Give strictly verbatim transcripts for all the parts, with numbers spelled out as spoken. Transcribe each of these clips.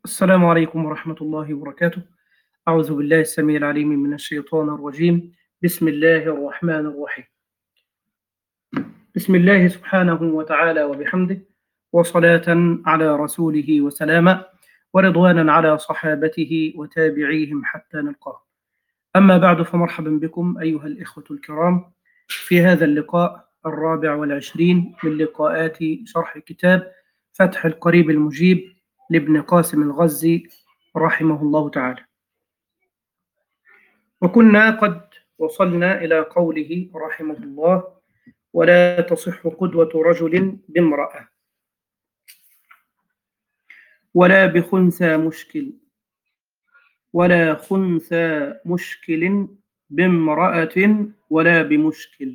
السلام عليكم ورحمة الله وبركاته. أعوذ بالله السميع العليم من الشيطان الرجيم. بسم الله الرحمن الرحيم. بسم الله سبحانه وتعالى وبحمده، وصلاة على رسوله وسلاما، ورضوانا على صحابته وتابعيهم حتى نلقاه. أما بعد، فمرحبا بكم أيها الإخوة الكرام في هذا اللقاء الرابع والعشرين من لقاءات شرح كتاب فتح القريب المجيب لابن قاسم الغزي رحمه الله تعالى. وكنا قد وصلنا إلى قوله رحمه الله: ولا تصح قدوة رجل بامرأة ولا بخنثى مشكل ولا خنثى مشكل بامرأة ولا بمشكل.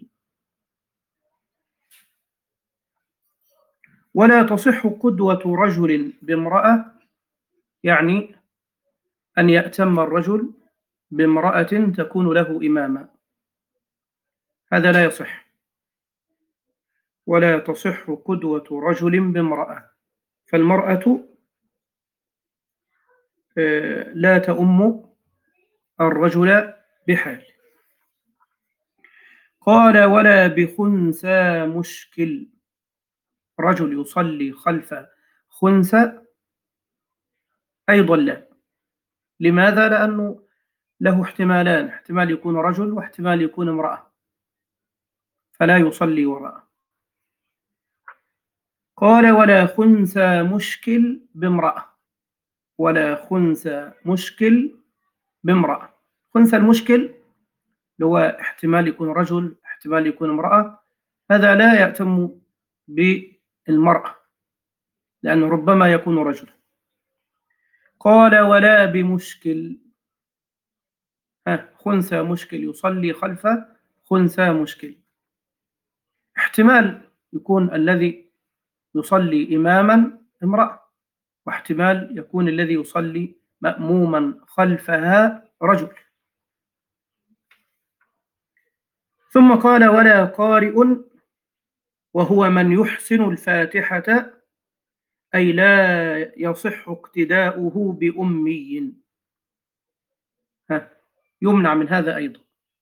ولا تصح قدوة رجل بامرأة يعني أن يأتم الرجل بامرأة تكون له إماما، هذا لا يصح. ولا تصح قدوة رجل بامرأة، فالمرأة لا تؤم الرجل بحال. قال: ولا بخنثى مشكل، رجل يصلي خلف خنثى أيضا لا. لماذا؟ لأنه له احتمالان، احتمال يكون رجل واحتمال يكون امرأة، فلا يصلي وراءه. قال: ولا خنثى مشكل بامرأة ولا خنثى مشكل بامرأة. خنثى المشكل اللي هو احتمال يكون رجل احتمال يكون امرأة، هذا لا يأتم بالمرأة لأنه ربما يكون رجل. قال: ولا بمشكل، ها خنثى مشكل يصلي خلف خنثى مشكل، احتمال يكون الذي يصلي إماما امرأة، واحتمال يكون الذي يصلي مأموما خلفها رجل. ثم قال: ولا قارئ وهو من يحسن الفاتحة، أي لا يصح اقتداؤه بأمي. ها يمنع من هذا أيضا،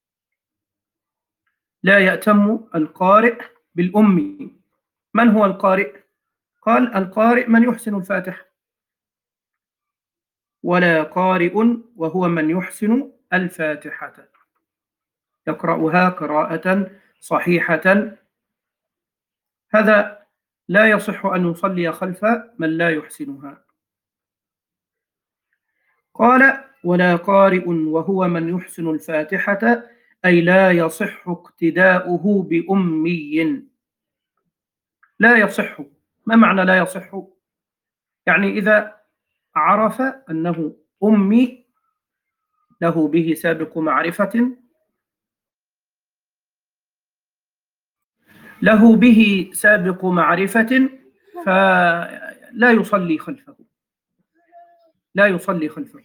لا يأتم القارئ بالأمي. من هو القارئ؟ قال: القارئ من يحسن الفاتحة. ولا قارئ وهو من يحسن الفاتحة، يقرأها قراءة صحيحة، هذا لا يصح أن يصلي خلف من لا يحسنها. قال: ولا قارئ وهو من يحسن الفاتحة، أي لا يصح اقتداؤه بأمي. لا يصح، ما معنى لا يصح؟ يعني إذا عرف أنه أمي له به سابق معرفة له به سابق معرفة فلا يصلي خلفه، لا يصلي خلفه،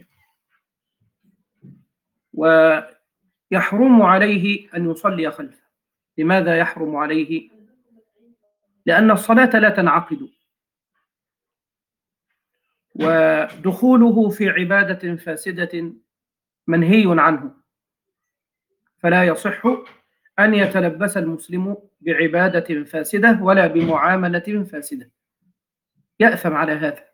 ويحرم عليه أن يصلي خلفه. لماذا يحرم عليه؟ لأن الصلاة لا تنعقد، ودخوله في عبادة فاسدة منهي عنه، فلا يصح أن يتلبس المسلم بعبادة فاسدة ولا بمعاملة فاسدة، يأثم على هذا.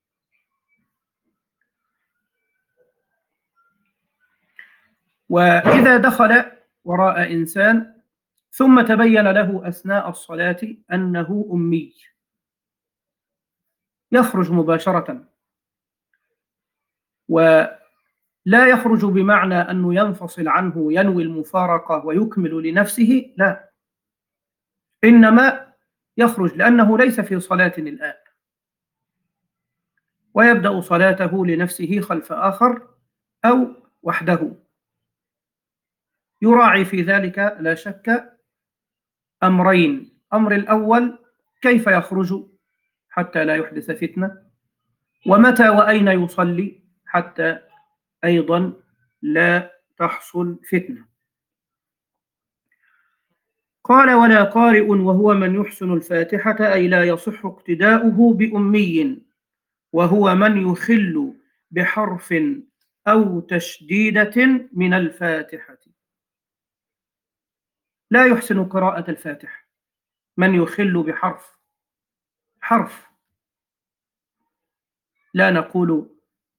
وإذا دخل وراء إنسان ثم تبين له أثناء الصلاة أنه أمي، يخرج مباشرة، ولا يخرج بمعنى أنه ينفصل عنه ينوي المفارقة ويكمل لنفسه، لا، إنما يخرج لأنه ليس في صلاة الآن، ويبدأ صلاته لنفسه خلف آخر أو وحده. يراعي في ذلك لا شك أمرين: أمر الأول كيف يخرج حتى لا يحدث فتنة، ومتى وأين يصلي حتى أيضا لا تحصل فتنة. قال: ولا قارئ وهو من يحسن الفاتحة، أي لا يصح اقتداؤه بأمي. وهو من يخل بحرف أو تشديدة من الفاتحة. لا يحسن قراءة الفاتحة من يخل بحرف، حرف، لا نقول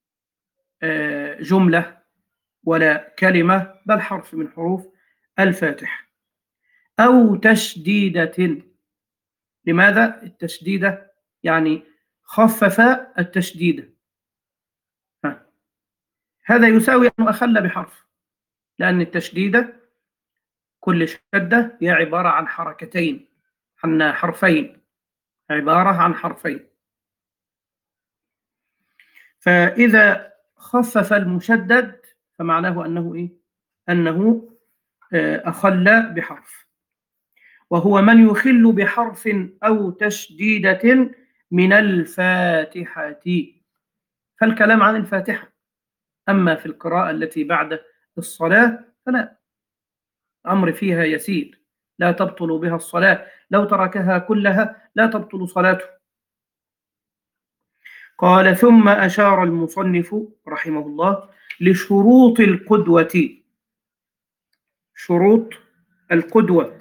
جملة ولا كلمة، بل حرف من حروف الفاتحة. أو تشديدة. لماذا التشديدة؟ يعني خفف التشديدة، هذا يساوي أنه أخل بحرف، لأن التشديدة كل شدة هي عبارة عن حركتين، عن حرفين، عبارة عن حرفين. فإذا خفف المشدد فمعناه أنه إيه؟ أنه أخل بحرف. وهو من يخل بحرف أو تشديدة من الفاتحة. فالكلام عن الفاتحة، أما في القراءة التي بعد الصلاة فلا، أمر فيها يسير، لا تبطل بها الصلاة، لو تركها كلها لا تبطل صلاته. قال: ثم أشار المصنف رحمه الله لشروط القدوة. شروط القدوة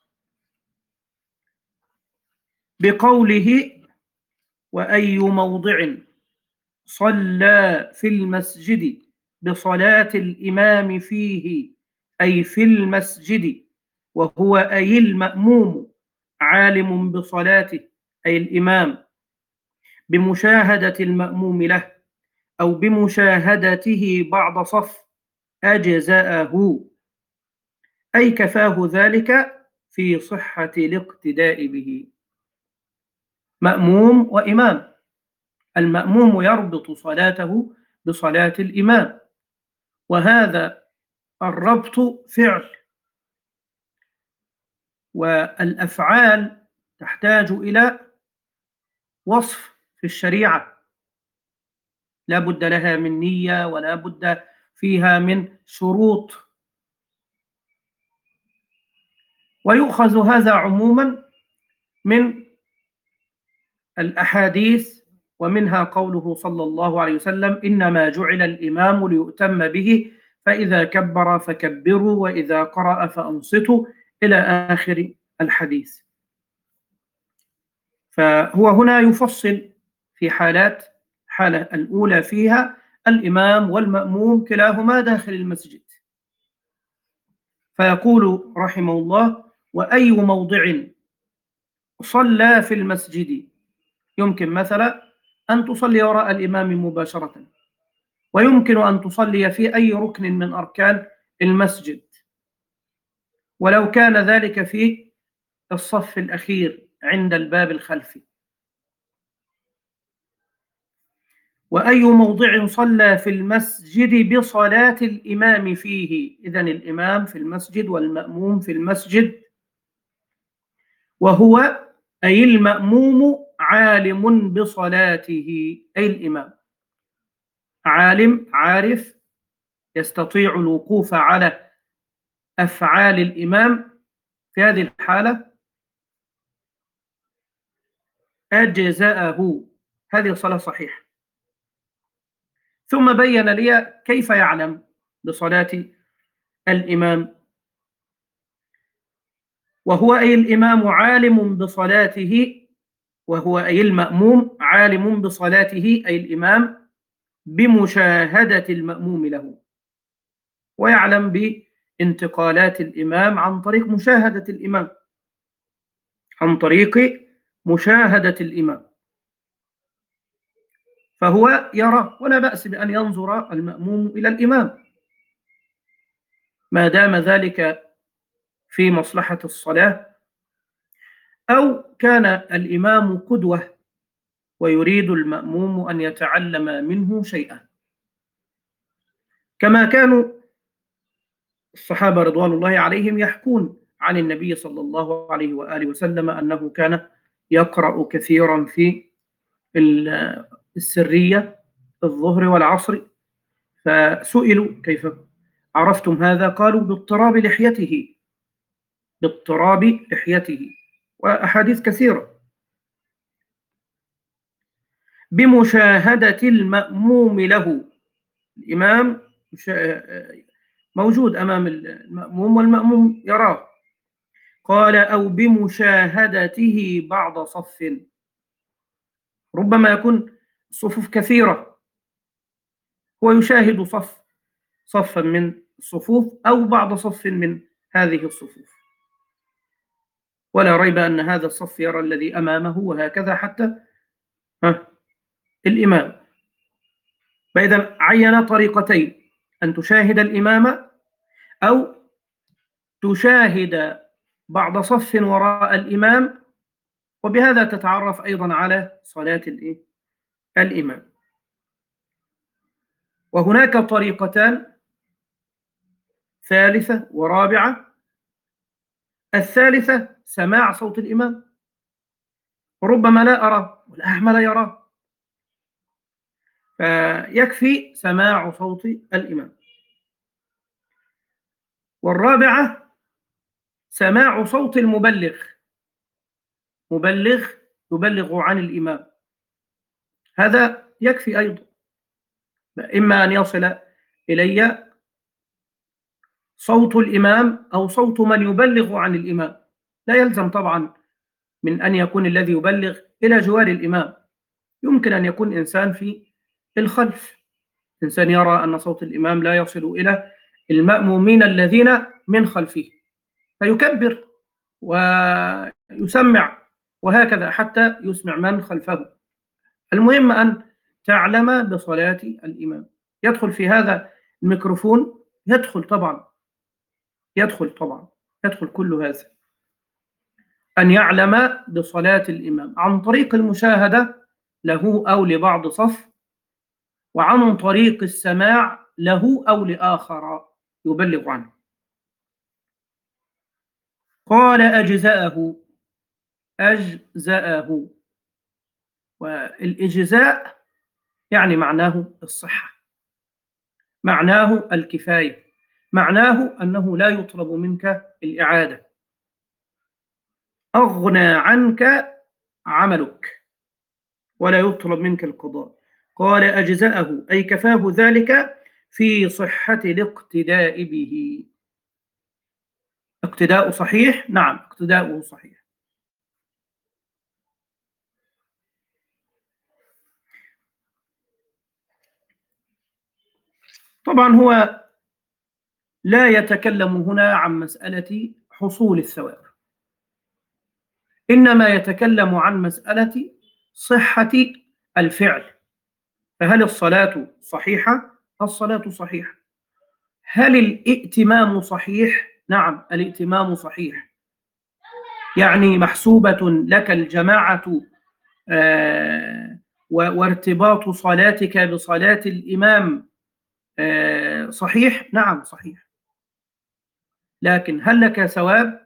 بقوله: وأي موضع صلى في المسجد بصلاة الإمام فيه، أي في المسجد، وهو أي المأموم عالم بصلاته، أي الإمام، بمشاهدة المأموم له أو بمشاهدته بعض صف، أجزاءه، أي كفاه ذلك في صحة الاقتداء به. مأموم وإمام، المأموم يربط صلاته بصلاة الإمام، وهذا الربط فعل، والأفعال تحتاج إلى وصف في الشريعة، لا بد لها من نية ولا بد فيها من شروط. ويؤخذ هذا عموما من الأحاديث، ومنها قوله صلى الله عليه وسلم: إنما جعل الإمام ليؤتم به، فإذا كبر فكبروا وإذا قرأ فأنصتوا، إلى آخر الحديث. فهو هنا يفصل في حالات، حالة الأولى فيها الإمام والمأموم كلاهما داخل المسجد، فيقول رحمه الله: وأي موضع صلى في المسجد. يمكن مثلا أن تصلي وراء الإمام مباشرة، ويمكن أن تصلي في أي ركن من أركان المسجد، ولو كان ذلك في الصف الأخير عند الباب الخلفي. وأي موضع صلى في المسجد بصلاة الإمام فيه، إذن الإمام في المسجد والمأموم في المسجد، وهو أي المأموم عالم بصلاته، أي الإمام عالم، عارف، يستطيع الوقوف على أفعال الإمام. في هذه الحالة أجزاءه، هذه الصلاة صحيحة. ثم بين لي كيف يعلم بصلاة الإمام: وهو أي الإمام عالم بصلاته، وهو أي المأموم عالم بصلاته، أي الإمام، بمشاهدة المأموم له، ويعلم بانتقالات الإمام عن طريق مشاهدة الإمام، عن طريق مشاهدة الإمام، فهو يرى، ولا بأس بأن ينظر المأموم إلى الإمام ما دام ذلك في مصلحة الصلاة، أو كان الإمام قدوة ويريد المأموم أن يتعلم منه شيئا، كما كانوا الصحابة رضوان الله عليهم يحكون عن النبي صلى الله عليه وآله وسلم أنه كان يقرأ كثيرا في السرية الظهر والعصر، فسئلوا: كيف عرفتم هذا؟ قالوا: باضطراب لحيته، باضطراب لحيته، وأحاديث كثيرة. بمشاهدة المأموم له. الإمام موجود أمام المأموم والمأموم يراه. قال أو بمشاهدته بعض صف، ربما يكون الصفوف كثيرة، هو يشاهد صف صفا من الصفوف أو بعض صف من هذه الصفوف، ولا ريب أن هذا الصف يرى الذي أمامه، وهكذا حتى ها الإمام. فإذا عين طريقتين: أن تشاهد الإمام أو تشاهد بعض صف وراء الإمام، وبهذا تتعرف أيضا على صلاة الإمام. وهناك طريقتان ثالثة ورابعة. الثالثة سماع صوت الإمام، ربما لا أرى والأعمى لا يراه، فيكفي سماع صوت الإمام. والرابعة سماع صوت المبلغ، مبلغ يبلغ عن الإمام، هذا يكفي أيضا. إما أن يصل إلي صوت الإمام أو صوت من يبلغ عن الإمام، لا يلزم طبعا من أن يكون الذي يبلغ إلى جوار الإمام، يمكن أن يكون إنسان في الخلف، إنسان يرى أن صوت الإمام لا يصل إلى المأمومين الذين من خلفه فيكبر ويسمع، وهكذا حتى يسمع من خلفه. المهم أن تعلم بصلاة الإمام. يدخل في هذا الميكروفون، يدخل طبعا، يدخل طبعا يدخل كل هذا، أن يعلم بصلاة الإمام عن طريق المشاهدة له أو لبعض صف، وعن طريق السماع له أو لآخر يبلغ عنه. قال أجزاءه، أجزاءه، والإجزاء يعني معناه الصحة، معناه الكفاية، معناه أنه لا يطلب منك الإعادة، أغنى عنك عملك ولا يطلب منك القضاء. قال أجزاءه أي كفاه ذلك في صحة الاقتداء به. اقتداء صحيح، نعم اقتداؤه صحيح. طبعا هو لا يتكلم هنا عن مسألة حصول الثواب، إنما يتكلم عن مسألة صحة الفعل. فهل الصلاة صحيحة؟ الصلاة صحيحة. هل الائتمام صحيح؟ نعم الائتمام صحيح، يعني محسوبة لك الجماعة آه وارتباط صلاتك بصلاة الإمام آه صحيح؟ نعم صحيح. لكن هل لك ثواب؟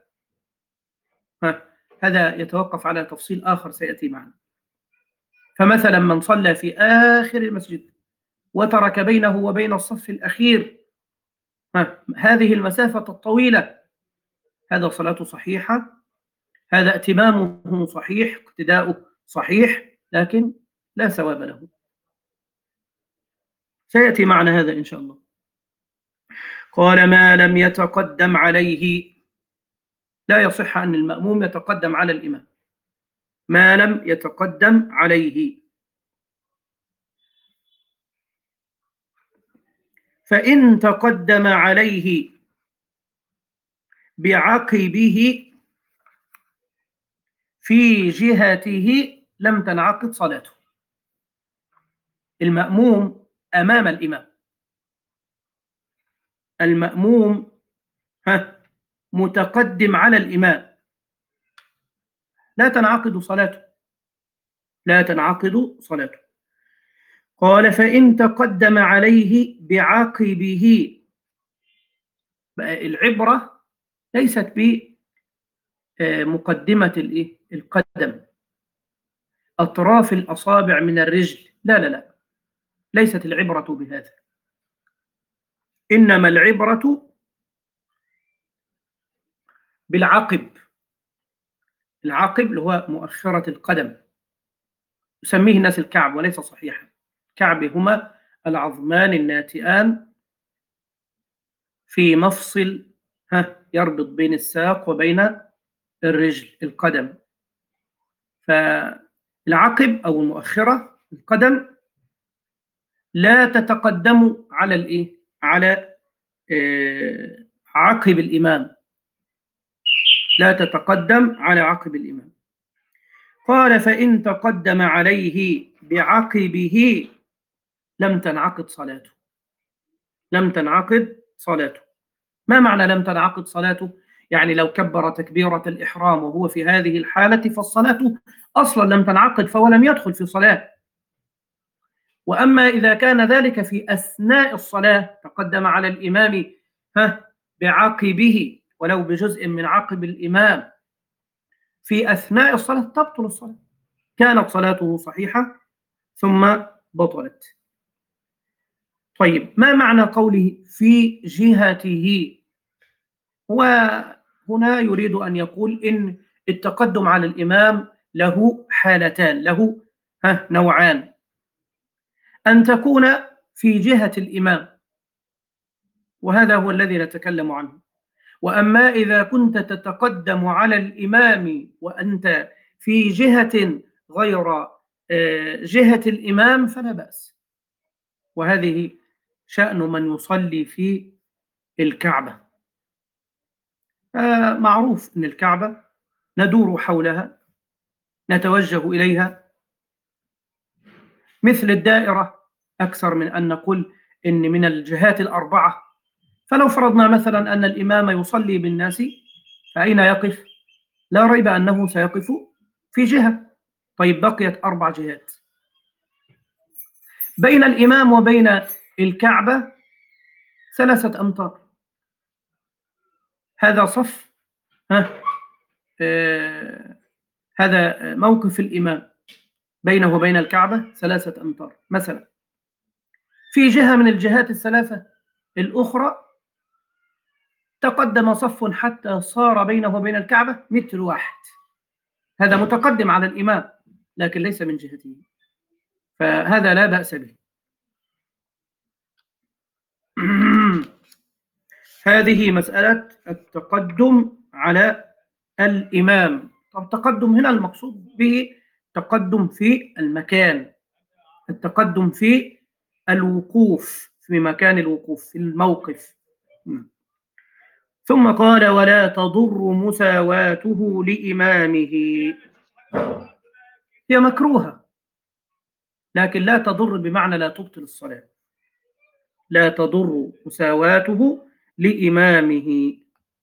هذا يتوقف على تفصيل آخر سيأتي معنا. فمثلا من صلى في آخر المسجد وترك بينه وبين الصف الأخير هذه المسافة الطويلة، هذا صلاته صحيحة، هذا ائتمامه صحيح، اقتداؤه صحيح، لكن لا ثواب له. سيأتي معنا هذا إن شاء الله. قال ما لم يتقدم عليه، لا يصح أن المأموم يتقدم على الإمام ما لم يتقدم عليه. فإن تقدم عليه بعقبه في جهته لم تنعقد صلاته. المأموم أمام الإمام، المأموم ها متقدم على الإمام، لا تنعقد صلاته، لا تنعقد صلاته. قال فإن تقدم عليه بعقبه، العبرة ليست بمقدمة القدم، أطراف الأصابع من الرجل، لا لا لا، ليست العبرة بهذا، إنما العبرة بالعقب. العقب اللي هو مؤخرة القدم، يسميه الناس الكعب وليس صحيحا. كعب هما العظمان الناتئان في مفصل ها يربط بين الساق وبين الرجل القدم. فالعقب أو المؤخرة القدم لا تتقدم على الإيه؟ على آه عقب الإمام، لا تتقدم على عقب الإمام. قال فإن تقدم عليه بعقبه لم تنعقد صلاته. لم تنعقد صلاته. ما معنى لم تنعقد صلاته؟ يعني لو كبر تكبيرة الإحرام وهو في هذه الحالة فالصلاة أصلا لم تنعقد، فهو لم يدخل في صلاة. وأما إذا كان ذلك في أثناء الصلاة تقدم على الإمام ها بعقبه ولو بجزء من عقب الإمام في أثناء الصلاة تبطل الصلاة، كانت صلاته صحيحة ثم بطلت. طيب ما معنى قوله في جهته؟ وهنا يريد أن يقول إن التقدم على الإمام له حالتان، له ها نوعان: أن تكون في جهة الإمام وهذا هو الذي نتكلم عنه، وأما إذا كنت تتقدم على الإمام وأنت في جهة غير جهة الإمام فلا بأس، وهذه شأن من يصلي في الكعبة. معروف أن الكعبة ندور حولها نتوجه إليها مثل الدائرة، أكثر من أن نقول إن من الجهات الأربعة. فلو فرضنا مثلا أن الإمام يصلي بالناس فأين يقف؟ لا ريب أنه سيقف في جهة. طيب بقيت أربع جهات، بين الإمام وبين الكعبة ثلاثة أمتار. هذا صف ها آه هذا موقف الإمام بينه وبين الكعبة ثلاثة أمتار مثلا. في جهة من الجهات الثلاثة الأخرى تقدم صف حتى صار بينه وبين الكعبة متر واحد، هذا متقدم على الإمام لكن ليس من جهته، فهذا لا بأس به. هذه مسألة التقدم على الإمام. طب التقدم هنا المقصود به تقدم في المكان، التقدم في الوقوف، في مكان الوقوف، في الموقف. ثم قال ولا تضر مساواته لإمامه. هي مكروهة لكن لا تضر بمعنى لا تبطل الصلاة. لا تضر مساواته لإمامه.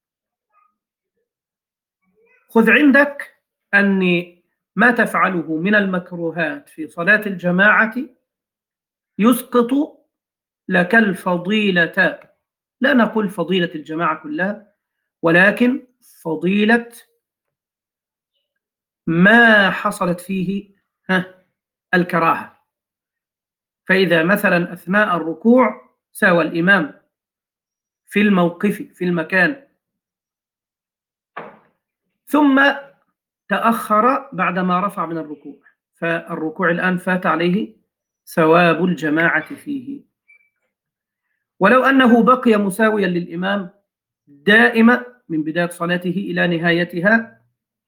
خذ عندك أن ما تفعله من المكروهات في صلاة الجماعة يسقط لك الفضيلة. لا نقول فضيلة الجماعة كلها، ولكن فضيلة ما حصلت فيه ها الكراهة. فإذا مثلا أثناء الركوع ساوى الإمام في الموقف في المكان ثم تأخر بعدما رفع من الركوع، فالركوع الآن فات عليه ثواب الجماعة فيه. ولو أنه بقي مساويا للإمام دائما من بداية صلاته إلى نهايتها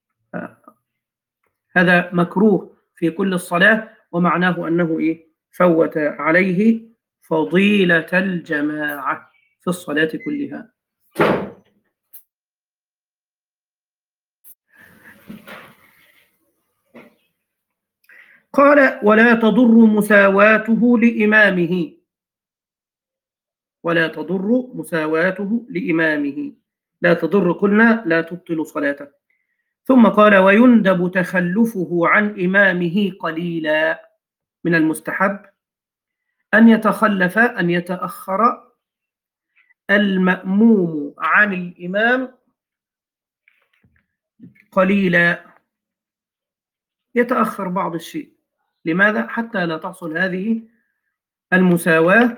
هذا مكروه في كل الصلاة، ومعناه أنه إيه؟ فوت عليه فضيلة الجماعة في الصلاة كلها. قال ولا تضر مساواته لإمامه. ولا تضر مساواته لإمامه، لا تضر قلنا لا تبطل صلاته. ثم قال ويندب تخلفه عن إمامه قليلا. من المستحب أن يتخلف أن يتأخر المأموم عن الإمام قليلا، يتأخر بعض الشيء. لماذا؟ حتى لا تحصل هذه المساواة،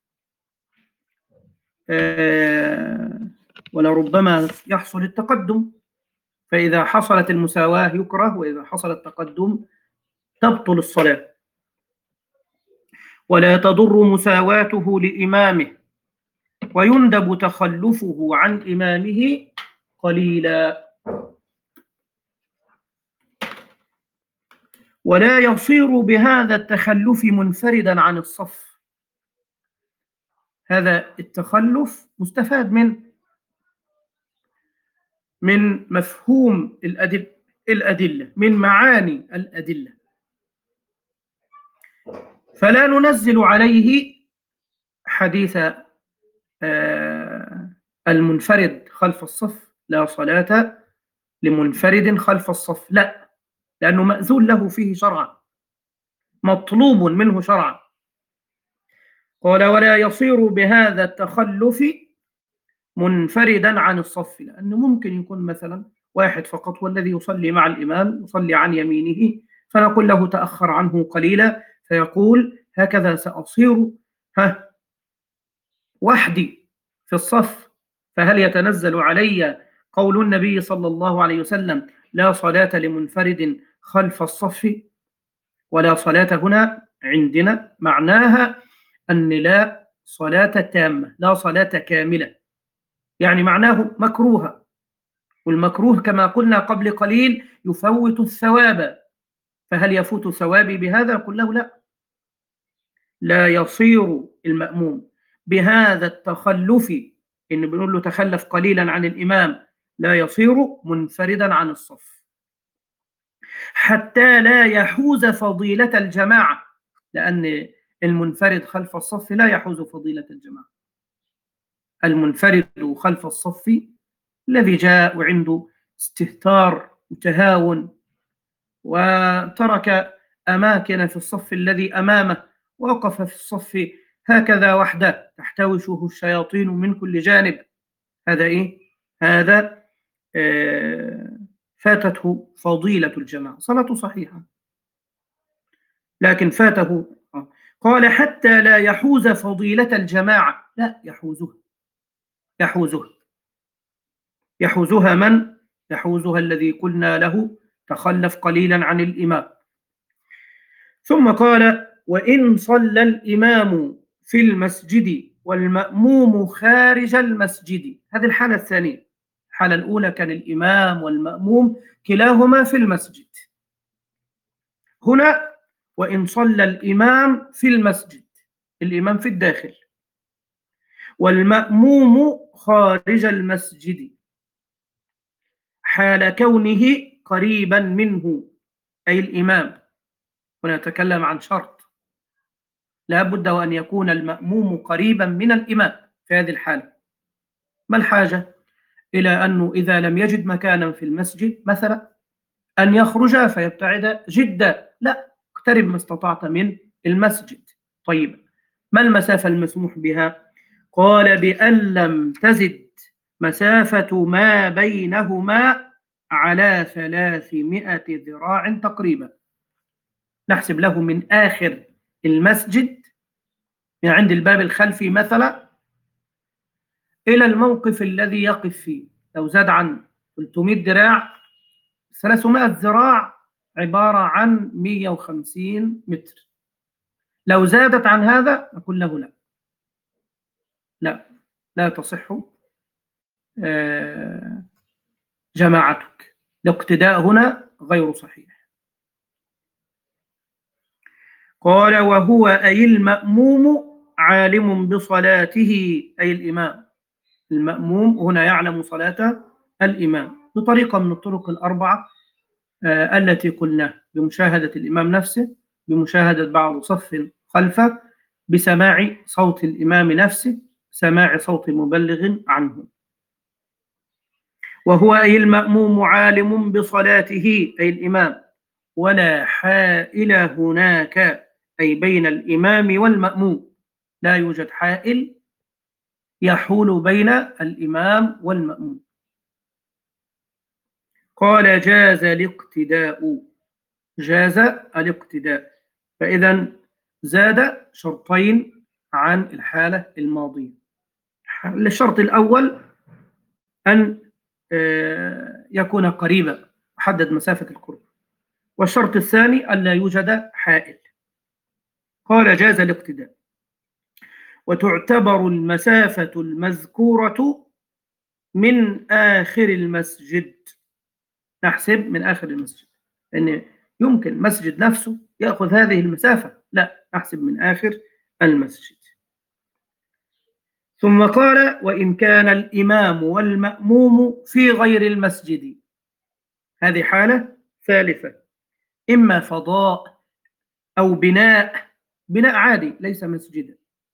آه ولربما يحصل التقدم. فإذا حصلت المساواة يكره، وإذا حصل التقدم تبطل الصلاة، ولا تضر مساواته لإمامه، ويندب تخلفه عن إمامه قليلا، ولا يصير بهذا التخلف منفردا عن الصف. هذا التخلف مستفاد من من مفهوم الأدلة الأدلة من معاني الأدلة، فلا ننزل عليه حديث المنفرد خلف الصف، لا صلاة لمنفرد خلف الصف، لا، لأنه مأذون له فيه شرعا، مطلوب منه شرعا. قال ولا يصير بهذا التخلف منفردا عن الصف، لأنه ممكن يكون مثلا واحد فقط هو الذي يصلي مع الإمام، يصلي عن يمينه، فنقول له تأخر عنه قليلا، فيقول هكذا سأصير ها وحدي في الصف، فهل يتنزل علي قول النبي صلى الله عليه وسلم لا صلاة لمنفرد خلف الصف؟ ولا صلاة هنا عندنا معناها أن لا صلاة تامة، لا صلاة كاملة، يعني معناه مكروهة، والمكروه كما قلنا قبل قليل يفوت الثواب، فهل يفوت ثوابي بهذا؟ قل له لا، لا يصير المأموم بهذا التخلف، إن بنقول له تخلف قليلا عن الإمام، لا يصير منفردا عن الصف حتى لا يحوز فضيلة الجماعة، لأن المنفرد خلف الصف لا يحوز فضيلة الجماعة. المنفرد خلف الصف الذي جاء وعنده استهتار وتهاون وترك أماكن في الصف الذي أمامه، ووقف في الصف هكذا وحده تحتوشه الشياطين من كل جانب، هذا إيه؟ هذا آه فاتته فضيلة الجماعة، صلاته صحيحة لكن فاته. قال حتى لا يحوز فضيلة الجماعة، لا، يحوزها يحوزها يحوزها من؟ يحوزها الذي قلنا له تخلف قليلا عن الإمام. ثم قال وإن صلى الإمام في المسجد والمأموم خارج المسجد، هذه الحالة الثانية. الحالة الأولى كان الإمام والمأموم كلاهما في المسجد، هنا وإن صلى الإمام في المسجد، الإمام في الداخل، والمأموم خارج المسجد، حال كونه قريبا منه، أي الإمام. هنا نتكلم عن شرط، لا بد وأن يكون المأموم قريبا من الإمام في هذه الحالة. ما الحاجة؟ إلى أنه إذا لم يجد مكانا في المسجد مثلا أن يخرج فيبتعد جدا، لا، اقترب ما استطعت من المسجد. طيب ما المسافة المسموح بها؟ قال بأن لم تزد مسافة ما بينهما على ثلاثمائة ذراع تقريبا، نحسب له من آخر المسجد من عند الباب الخلفي مثلا إلى الموقف الذي يقف فيه، لو زاد عن ثلاثمائة ذراع، ثلاثمائة ذراع عبارة عن مئة وخمسين متر، لو زادت عن هذا نقول له لا لا لا تصح جماعتك، الاقتداء هنا غير صحيح. قال وهو أي المأموم عالم بصلاته، أي الإمام، المأموم هنا يعلم صلاة الإمام بطريقة من الطرق الأربعة آه التي قلنا، بمشاهدة الإمام نفسه، بمشاهدة بعض صف خلفه، بسماع صوت الإمام نفسه، سماع صوت مبلغ عنه. وهو أي المأموم عالم بصلاته، أي الإمام، ولا حائل هناك، أي بين الإمام والمأموم، لا يوجد حائل يحول بين الإمام والمأموم. قال جاز الاقتداء، جاز الاقتداء، فإذا زاد شرطين عن الحالة الماضية. الشرط الأول أن يكون قريبا، حدد مسافة القرب، والشرط الثاني ألا يوجد حائل. قال جاز الاقتداء. وتعتبر المسافة المذكورة من آخر المسجد. نحسب من آخر المسجد، لأن يمكن مسجد نفسه يأخذ هذه المسافة، لا، نحسب من آخر المسجد. ثم قال: وإن كان الإمام والمأموم في غير المسجد. هذه حالة ثالثة، إما فضاء أو بناء، بناء عادي ليس مسجدا.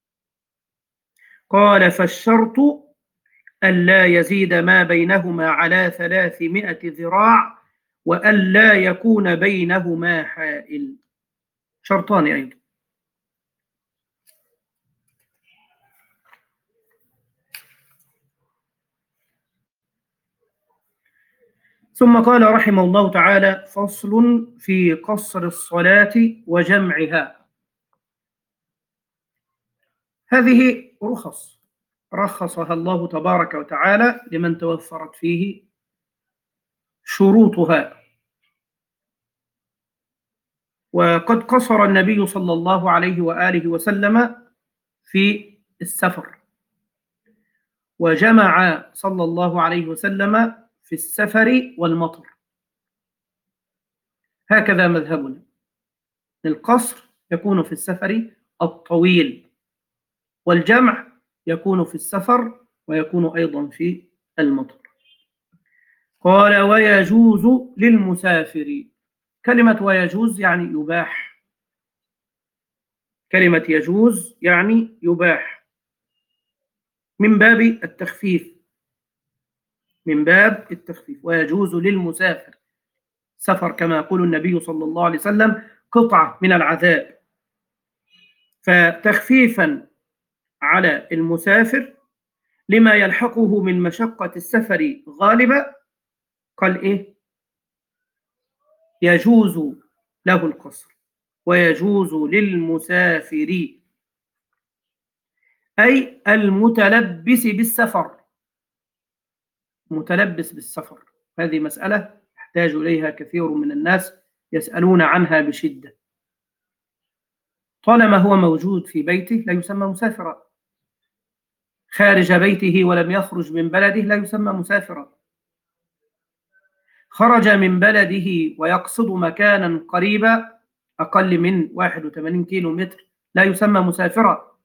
قال: فالشرط ألا يزيد ما بينهما على ثلاثمائة ذراع وألا يكون بينهما حائل. شرطان أيضا. ثم قال رحمه الله تعالى: فصل في قصر الصلاة وجمعها. هذه رخص رخصها الله تبارك وتعالى لمن توفرت فيه شروطها. وقد قصر النبي صلى الله عليه وآله وسلم في السفر، وجمع صلى الله عليه وسلم في السفر والمطر. هكذا مذهبنا، القصر يكون في السفر الطويل، والجمع يكون في السفر ويكون أيضا في المطر. قال: ويجوز للمسافر. كلمة ويجوز يعني يباح. كلمة يجوز يعني يباح، من باب التخفيف، من باب التخفيف. ويجوز للمسافر سفر، كما يقول النبي صلى الله عليه وسلم: قطعة من العذاب. فتخفيفا على المسافر لما يلحقه من مشقة السفر غالبا، قال إيه؟ يجوز له القصر. ويجوز للمسافر أي المتلبس بالسفر. متلبس بالسفر، هذه مسألة يحتاج إليها كثير من الناس، يسألون عنها بشدة. طالما هو موجود في بيته لا يسمى مسافرا، خارج بيته ولم يخرج من بلده لا يسمى مسافرا، خرج من بلده ويقصد مكانا قريبا أقل من واحد وثمانين كيلو متر لا يسمى مسافرا.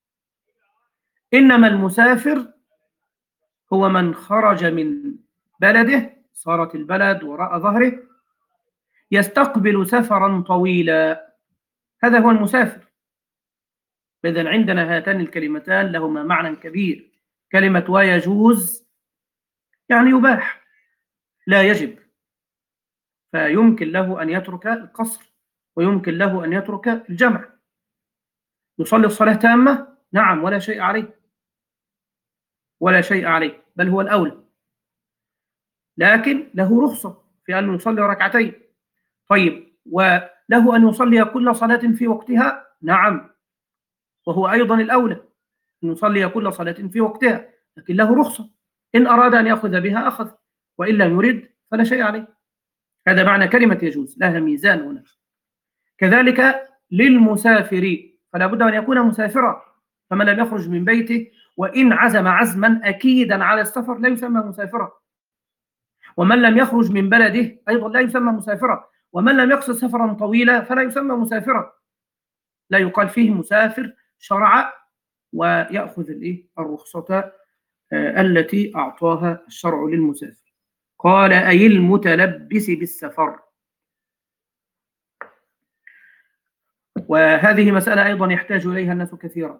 إنما المسافر هو من خرج من بلده، صارت البلد وراء ظهره، يستقبل سفرا طويلا، هذا هو المسافر. إذن عندنا هاتان الكلمتان لهما معنى كبير. كلمة ويجوز يعني يباح، لا يجب، فيمكن له أن يترك القصر ويمكن له أن يترك الجمع. يصلي الصلاة تامة، نعم، ولا شيء عليه، ولا شيء عليه، بل هو الأولى، لكن له رخصة في أن يصلي ركعتين. طيب، وله أن يصلي كل صلاة في وقتها، نعم، وهو أيضا الأولى أن يصلي كل صلاة في وقتها، لكن له رخصة، إن أراد أن يأخذ بها أخذ، وإن لم يرد فلا شيء عليه. هذا معنى كلمة يجوز، لها ميزان هنا. كذلك للمسافر، فلا بد أن يكون مسافرا، فمن لم يخرج من بيته وإن عزم عزما أكيدا على السفر لا يسمى مسافرا. ومن لم يخرج من بلده أيضا لا يسمى مسافرا. ومن لم يقصد سفرا طويلا فلا يسمى مسافرا، لا يقال فيه مسافر شرع ويأخذ الرخصة التي أعطاها الشرع للمسافر. قال: أي المتلبس بالسفر. وهذه مسألة أيضا يحتاج إليها الناس كثيرا.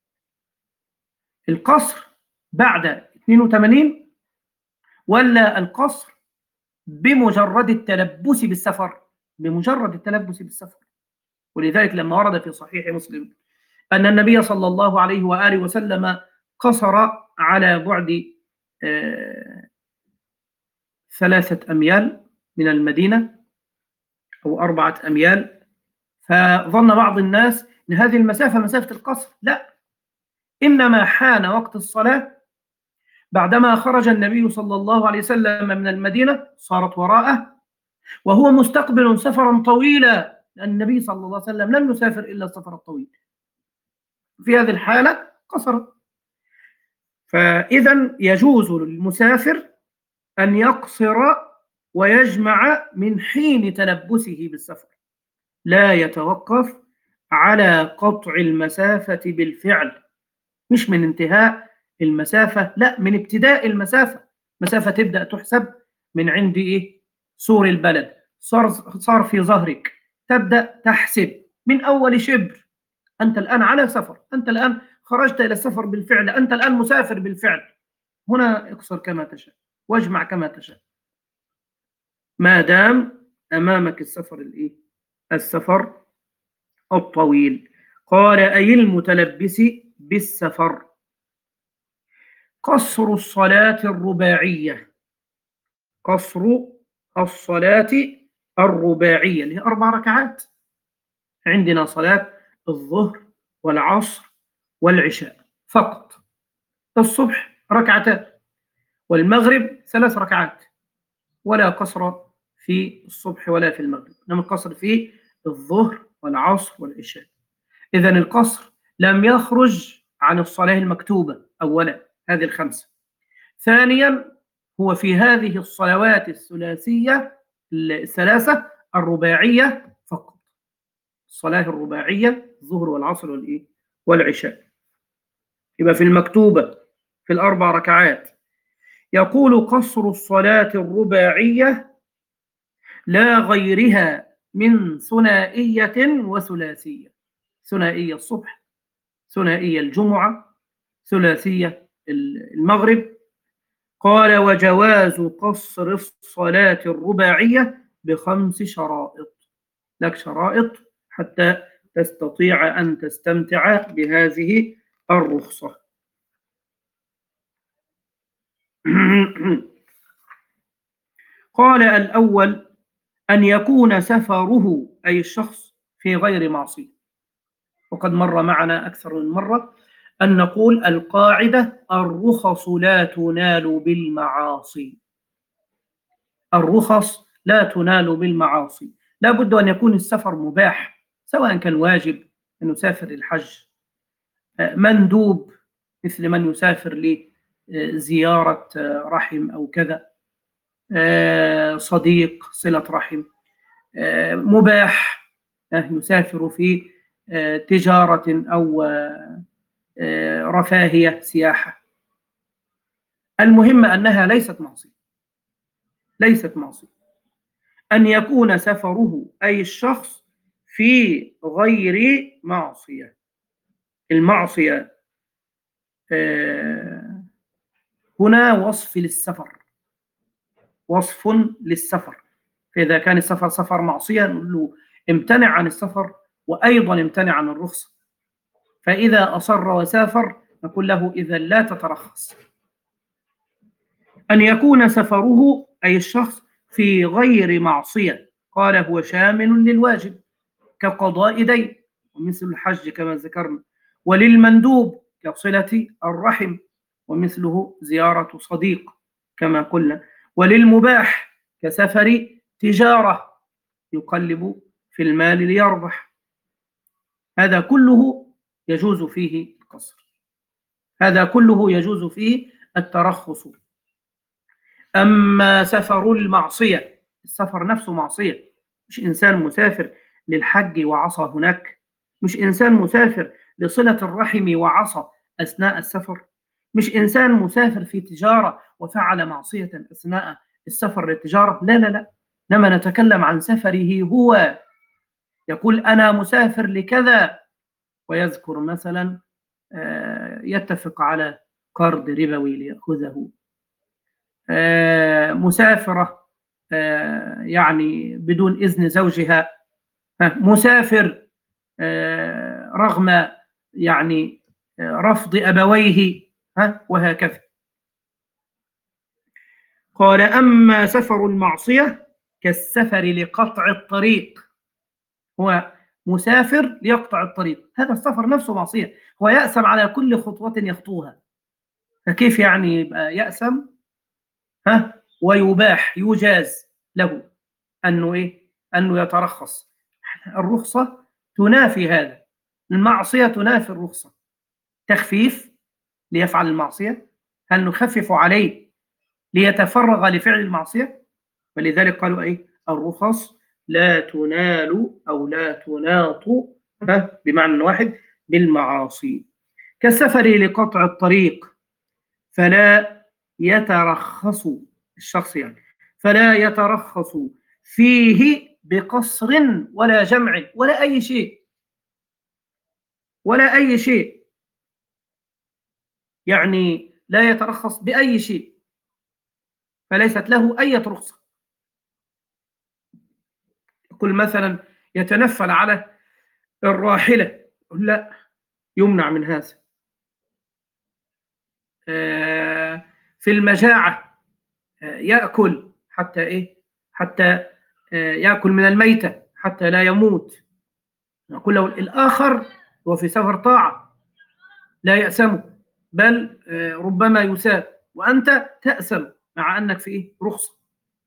القصر بعد اثنين وثمانين ولا القصر بمجرد التلبس بالسفر؟ بمجرد التلبس بالسفر. ولذلك لما ورد في صحيح مسلم أن النبي صلى الله عليه وآله وسلم قصر على بعد آه ثلاثة أميال من المدينة أو أربعة أميال، فظن بعض الناس أن هذه المسافة مسافة القصر، لا، إنما حان وقت الصلاة بعدما خرج النبي صلى الله عليه وسلم من المدينة، صارت وراءه، وهو مستقبل سفرا طويلا، لأن النبي صلى الله عليه وسلم لم يسافر إلا السفر الطويل. في هذه الحالة قصر. فإذا يجوز للمسافر أن يقصر ويجمع من حين تلبسه بالسفر، لا يتوقف على قطع المسافة بالفعل، مش من انتهاء المسافة، لا، من ابتداء المسافة. مسافة تبدأ تحسب من عند إيه؟ سور البلد، صار صار في ظهرك، تبدأ تحسب من أول شبر. أنت الآن على سفر، أنت الآن خرجت إلى السفر بالفعل، أنت الآن مسافر بالفعل. هنا اقصر كما تشاء واجمع كما تشاء، ما دام أمامك السفر الإيه؟ السفر الطويل. قال أي المتلبس بالسفر. قصر الصلاة الرباعية، قصر الصلاة الرباعية اللي هي أربع ركعات. عندنا صلاة الظهر والعصر والعشاء فقط، الصبح ركعتان، والمغرب ثلاث ركعات، ولا قصر في الصبح ولا في المغرب، إنما القصر في الظهر والعصر والعشاء. إذا القصر لم يخرج عن الصلاة المكتوبة أولا، هذه الخمسة. ثانيا هو في هذه الصلوات الثلاثية الثلاثة الرباعية فقط، الصلاة الرباعية الظهر والعصر والإيه؟ والعشاء. يبقى في المكتوبة في الأربع ركعات. يقول قصر الصلاة الرباعية لا غيرها من ثنائية وثلاثية، ثنائية الصبح، ثنائية الجمعة، ثلاثية المغرب. قال وجواز قصر الصلاة الرباعية بخمس شرائط، لك شرائط حتى تستطيع أن تستمتع بهذه الرخصة. قال الأول أن يكون سفره أي الشخص في غير معصية. وقد مر معنا أكثر من مرة أن نقول القاعدة الرخص لا تنال بالمعاصي، الرخص لا تنال بالمعاصي. لا بد أن يكون السفر مباح، سواء كان واجب أن يسافر الحج، مندوب مثل من يسافر لزيارة رحم أو كذا، صديق صلة رحم، مباح يسافر في تجارة أو رفاهية سياحة. المهم أنها ليست معصية، ليست معصية. أن يكون سفره أي الشخص في غير معصية. المعصية هنا وصف للسفر، وصف للسفر. فإذا كان السفر سفر معصية نقول له امتنع عن السفر، وأيضا امتنع عن الرخصة. فإذا أصر وسافر نقول له إذا لا تترخص. أن يكون سفره أي الشخص في غير معصية، قال هو شامل للواجب كقضاء دين ومثل الحج كما ذكرنا، وللمندوب كصلة الرحم ومثله زيارة صديق كما قلنا، وللمباح كسفر تجارة يقلب في المال ليربح. هذا كله يجوز فيه القصر، هذا كله يجوز فيه الترخص. أما سفر المعصية، السفر نفسه معصية، مش إنسان مسافر للحج وعصى هناك، مش إنسان مسافر لصلة الرحم وعصى أثناء السفر، مش إنسان مسافر في تجارة وفعل معصية أثناء السفر للتجارة، لا لا لا، إنما نتكلم عن سفره هو. يقول أنا مسافر لكذا، ويذكر مثلا يتفق على قرض ربوي ليأخذه، مسافرة يعني بدون إذن زوجها، مسافر رغم يعني رفض أبويه، وهكذا. قال أما سفر المعصية كالسفر لقطع الطريق، هو مسافر ليقطع الطريق، هذا السفر نفسه معصية، هو يأسم على كل خطوة يخطوها، فكيف يعني يبقى يأسم ها ويباح يجاز له؟ أنه إيه؟ أنه يترخص. الرخصة تنافي هذا، المعصية تنافي الرخصة. تخفيف ليفعل المعصية، هل نخفف عليه ليتفرغ لفعل المعصية؟ ولذلك قالوا إيه؟ الرخص لا تنال أو لا تناط بمعنى واحد بالمعاصي. كالسفر لقطع الطريق فلا يترخص الشخص، يعني فلا يترخص فيه بقصر ولا جمع ولا أي شيء، ولا أي شيء، يعني لا يترخص بأي شيء، فليست له أي رخصة. يقول مثلا يتنفل على الراحلة، لا، يمنع من هذا. في المجاعة يأكل حتى إيه؟ حتى يأكل من الميتة حتى لا يموت. نقول له الآخر هو في سفر طاعة لا يأسم، بل ربما يساب، وأنت تأسم مع أنك في إيه؟ رخصة.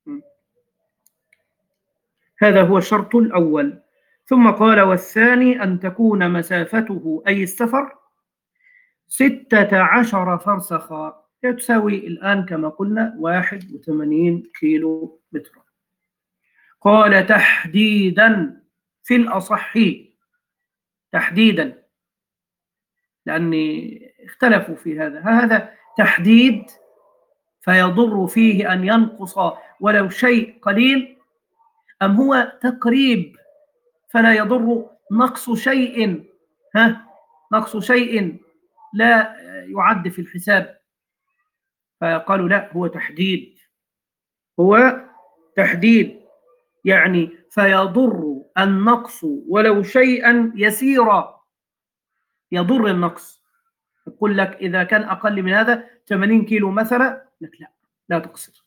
هذا هو الشرط الأول. ثم قال والثاني أن تكون مسافته أي السفر ستة عشر فرسخا، تساوي الآن كما قلنا واحد وثمانين كيلو متر. قال تحديدا في الأصح، تحديدا، لأن اختلفوا في هذا، هذا تحديد فيضر فيه أن ينقص ولو شيء قليل، أم هو تقريب فلا يضر نقص شيء، ها نقص شيء لا يعد في الحساب؟ فقالوا لا، هو تحديد، هو تحديد، يعني فيضر النقص ولو شيئا يسيرا، يضر النقص. يقول لك إذا كان أقل من هذا ثمانين كيلو مثلا، لك لا، لا تقصر.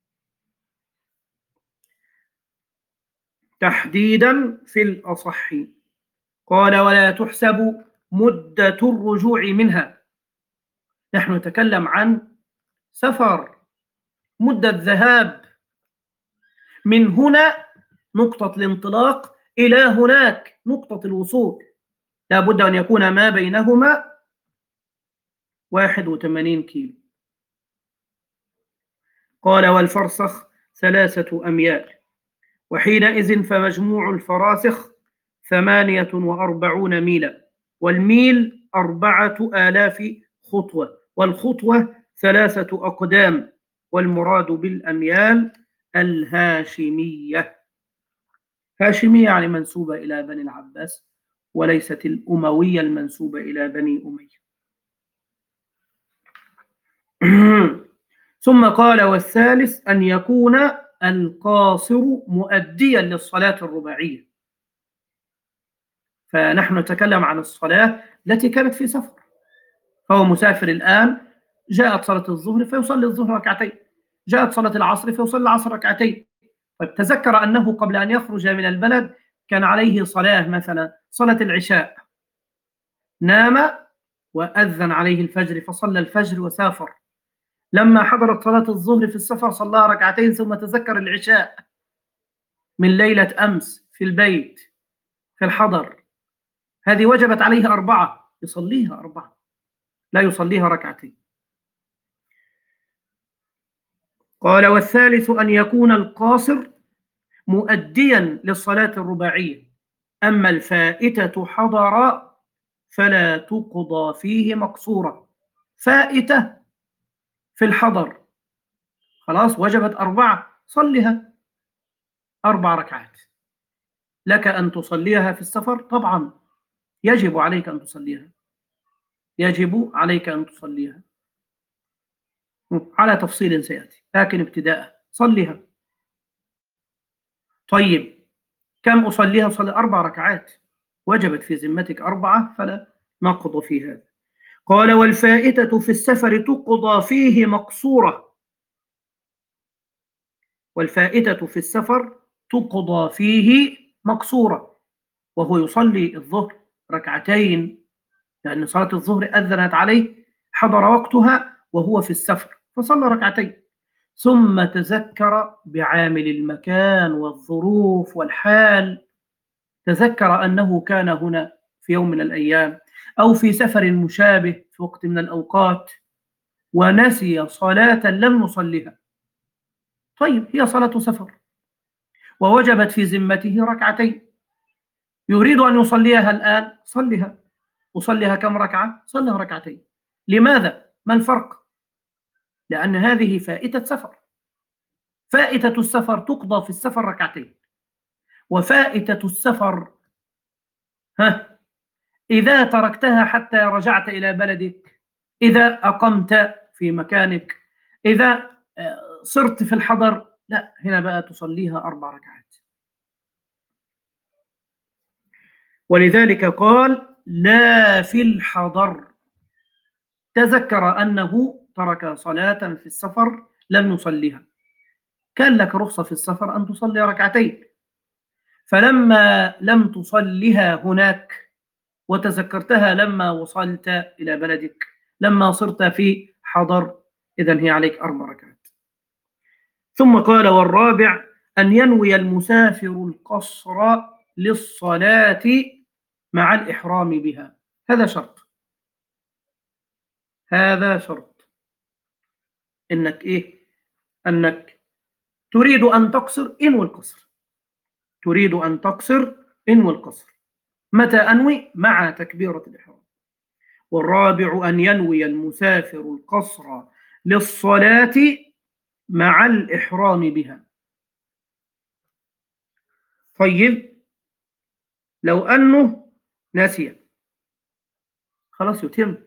تحديدا في الأصح. قال ولا تحسب مدة الرجوع منها. نحن نتكلم عن سفر، مدة ذهاب من هنا نقطة الانطلاق إلى هناك نقطة الوصول، لا بد أن يكون ما بينهما واحد وثمانين كيلو. قال والفرسخ ثلاثة أميال، وحينئذ فمجموع الفراسخ ثمانية وأربعون ميلا، والميل أربعة آلاف خطوة، والخطوة ثلاثة أقدام، والمراد بالأميال الهاشمية. هاشمية يعني منسوبة إلى بني العباس، وليست الأموية المنسوبة إلى بني أمية. ثم قال والثالث أن يكون القاصر مؤديا للصلاة الرباعية. فنحن نتكلم عن الصلاة التي كانت في سفر، فهو مسافر الآن، جاءت صلاة الظهر فيصلي الظهر ركعتين، جاءت صلاة العصر فيصلي العصر ركعتين. فتذكر أنه قبل أن يخرج من البلد كان عليه صلاة، مثلا صلاة العشاء، نام وأذن عليه الفجر فصلى الفجر وسافر. لما حضرت صلاة الظهر في السفر صلى ركعتين، ثم تذكر العشاء من ليلة أمس في البيت في الحضر، هذه وجبت عليه أربعة، يصليها أربعة، لا يصليها ركعتين. قال والثالث أن يكون القاصر مؤديا للصلاة الرباعية، أما الفائتة حضر فلا تقضى فيه مقصورة. فائتة في الحضر خلاص وجبت أربعة، صلها أربع ركعات. لك أن تصليها في السفر، طبعا يجب عليك أن تصليها، يجب عليك أن تصليها على تفصيل سيأتي، لكن ابتداء صليها. طيب كم أصليها؟ أصلي أربع ركعات، وجبت في ذمتك أربعة، فلا نقض في هذا. قال والفائتة في السفر تقضى فيه مقصورة، والفائتة في السفر تقضى فيه مقصورة، وهو يصلي الظهر ركعتين، لأن صلاة الظهر أذنت عليه، حضر وقتها وهو في السفر فصلى ركعتين، ثم تذكر بعامل المكان والظروف والحال، تذكر أنه كان هنا في يوم من الأيام أو في سفر مشابه في وقت من الأوقات ونسي صلاة لم نصلها. طيب هي صلاة سفر ووجبت في ذمته ركعتين، يريد أن يصليها الآن، صلها. أصليها كم ركعة؟ صلها ركعتين. لماذا؟ ما الفرق؟ لأن هذه فائتة سفر. فائتة السفر تقضى في السفر ركعتين، وفائتة السفر ها إذا تركتها حتى رجعت إلى بلدك، إذا أقمت في مكانك، إذا صرت في الحضر، لا، هنا بقى تصليها أربع ركعات. ولذلك قال لا في الحضر، تذكر أنه ترك صلاة في السفر لم يصليها، كان لك رخصة في السفر أن تصلي ركعتين، فلما لم تصلها هناك وتذكرتها لما وصلت إلى بلدك، لما صرت في حضر، إذن هي عليك أربع ركعات. ثم قال والرابع أن ينوي المسافر القصر للصلاة مع الإحرام بها. هذا شرط، هذا شرط إنك إيه؟ أنك تريد أن تقصر، انوي القصر، تريد أن تقصر انوي القصر. متى أنوي؟ مع تكبيرة الإحرام. والرابع أن ينوي المسافر القصر للصلاة مع الإحرام بها. طيب لو أنه نسي، خلاص يتم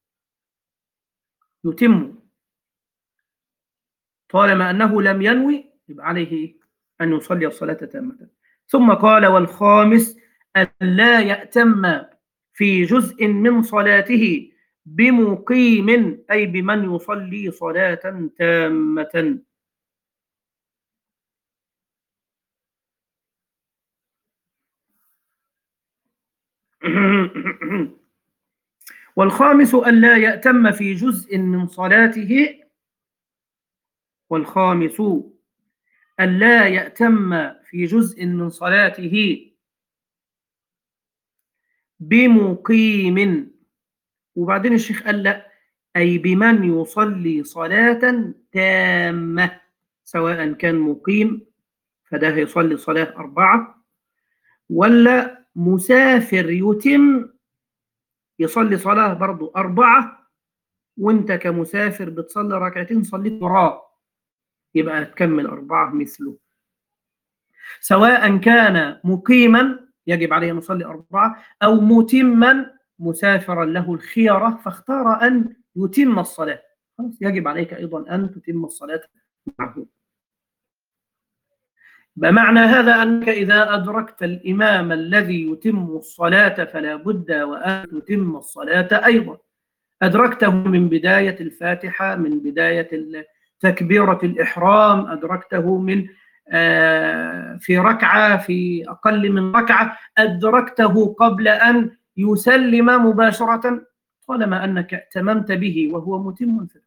يتم طالما أنه لم ينوي، يبقى عليه أن يصلي الصلاة تامة. ثم قال والخامس أن لا يأتم في جزء من صلاته بمقيم، أي بمن يصلي صلاة تامة. والخامس أن لا يأتم في جزء من صلاته والخامس أن لا يأتم في جزء من صلاته بمقيم. وبعدين الشيخ قال لا، أي بمن يصلي صلاة تامة، سواء كان مقيم فده هيصلي صلاة أربعة، ولا مسافر يتم يصلي صلاة برضو أربعة، وانت كمسافر بتصلي ركعتين صليت وراه، يبقى تكمل أربعة مثله. سواء كان مقيما يجب عليه أن يصلي أربعة، أو متما مسافرا له الخيرة فاختار أن يتم الصلاة، يجب عليك أيضا أن تتم الصلاة معه. بمعنى هذا أنك إذا أدركت الإمام الذي يتم الصلاة فلا بد وأن تتم الصلاة أيضا. أدركته من بداية الفاتحة، من بداية تكبيرة الإحرام، أدركته من في ركعة، في أقل من ركعة، أدركته قبل أن يسلم مباشرة، طالما أنك ائتممت به وهو متم فتتم.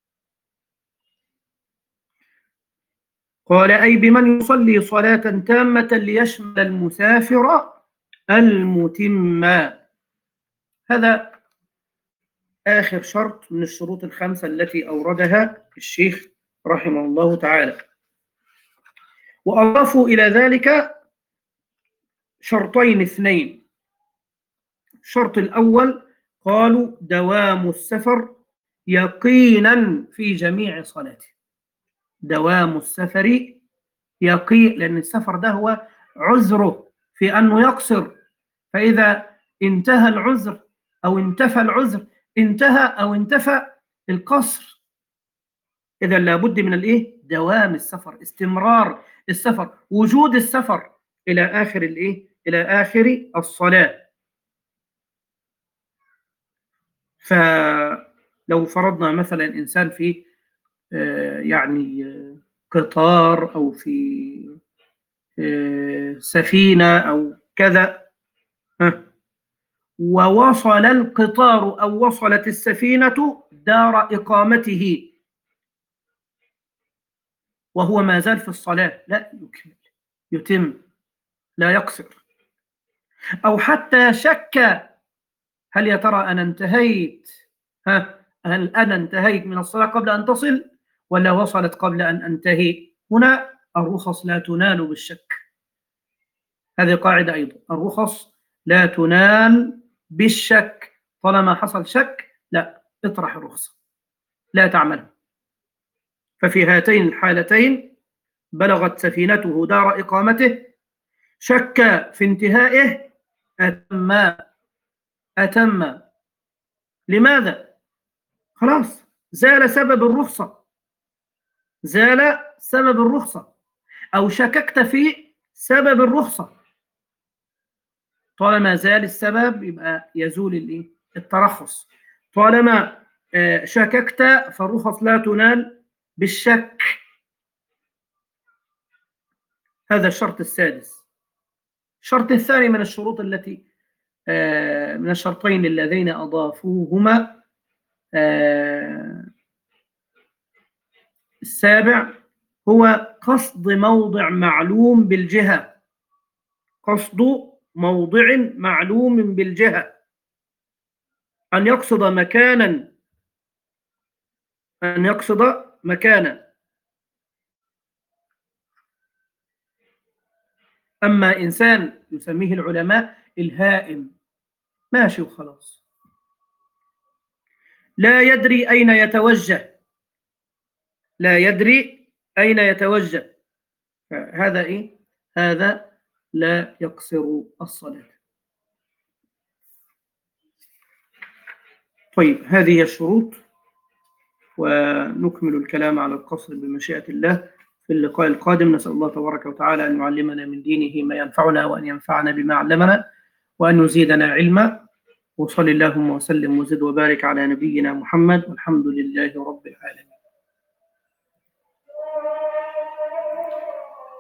قال أي بمن يصلي صلاة تامة ليشمل المسافر المتم. هذا آخر شرط من الشروط الخمسة التي أوردها الشيخ رحمه الله تعالى. وأضافوا إلى ذلك شرطين اثنين. الشرط الأول قالوا دوام السفر يقينا في جميع صلاته. دوام السفر يقين، لأن السفر ده هو عذره في أنه يقصر، فإذا انتهى العذر أو انتفى العذر انتهى أو انتفى القصر. إذا لابد من الإيه؟ دوام السفر، استمرار السفر، وجود السفر إلى آخر الإيه؟ إلى آخر الصلاة. فلو فرضنا مثلا إنسان في يعني قطار أو في سفينة أو كذا، ووصل القطار أو وصلت السفينة دار إقامته، وهو ما زال في الصلاة، لا يكمل، يتم، لا يقصر. أو حتى شك، هل يا ترى أنا انتهيت، ها هل أنا انتهيت من الصلاة قبل أن تصل ولا وصلت قبل أن أنتهي؟ هنا الرخص لا تنال بالشك. هذه قاعدة أيضا، الرخص لا تنال بالشك. طالما حصل شك، لا، اطرح الرخصة، لا تعمل. ففي هاتين الحالتين بلغت سفينته دار إقامته، شك في انتهائه، أتم أتم لماذا؟ خلاص زال سبب الرخصة، زال سبب الرخصة. أو شككت في سبب الرخصة، طالما زال السبب يبقى يزول الايه؟ الترخص. طالما شككت فالرخص لا تنال بالشك. هذا الشرط السادس. الشرط الثاني من الشروط التي من الشرطين اللذين أضافوهما السابع هو قصد موضع معلوم بالجهة. قصد موضع معلوم بالجهة، أن يقصد مكانا أن يقصد مكانا. أما إنسان يسميه العلماء الهائم، ماشي وخلاص، لا يدري أين يتوجه، لا يدري أين يتوجه، هذا إيه؟ هذا لا يقصر الصلاة. طيب، هذه الشروط، ونكمل الكلام على القصر بمشيئة الله في اللقاء القادم. نسأل الله تبارك وتعالى أن يعلمنا من دينه ما ينفعنا، وأن ينفعنا بما علمنا، وأن يزيدنا علما. وصل اللهم وسلم وزد وبارك على نبينا محمد، والحمد لله رب العالمين.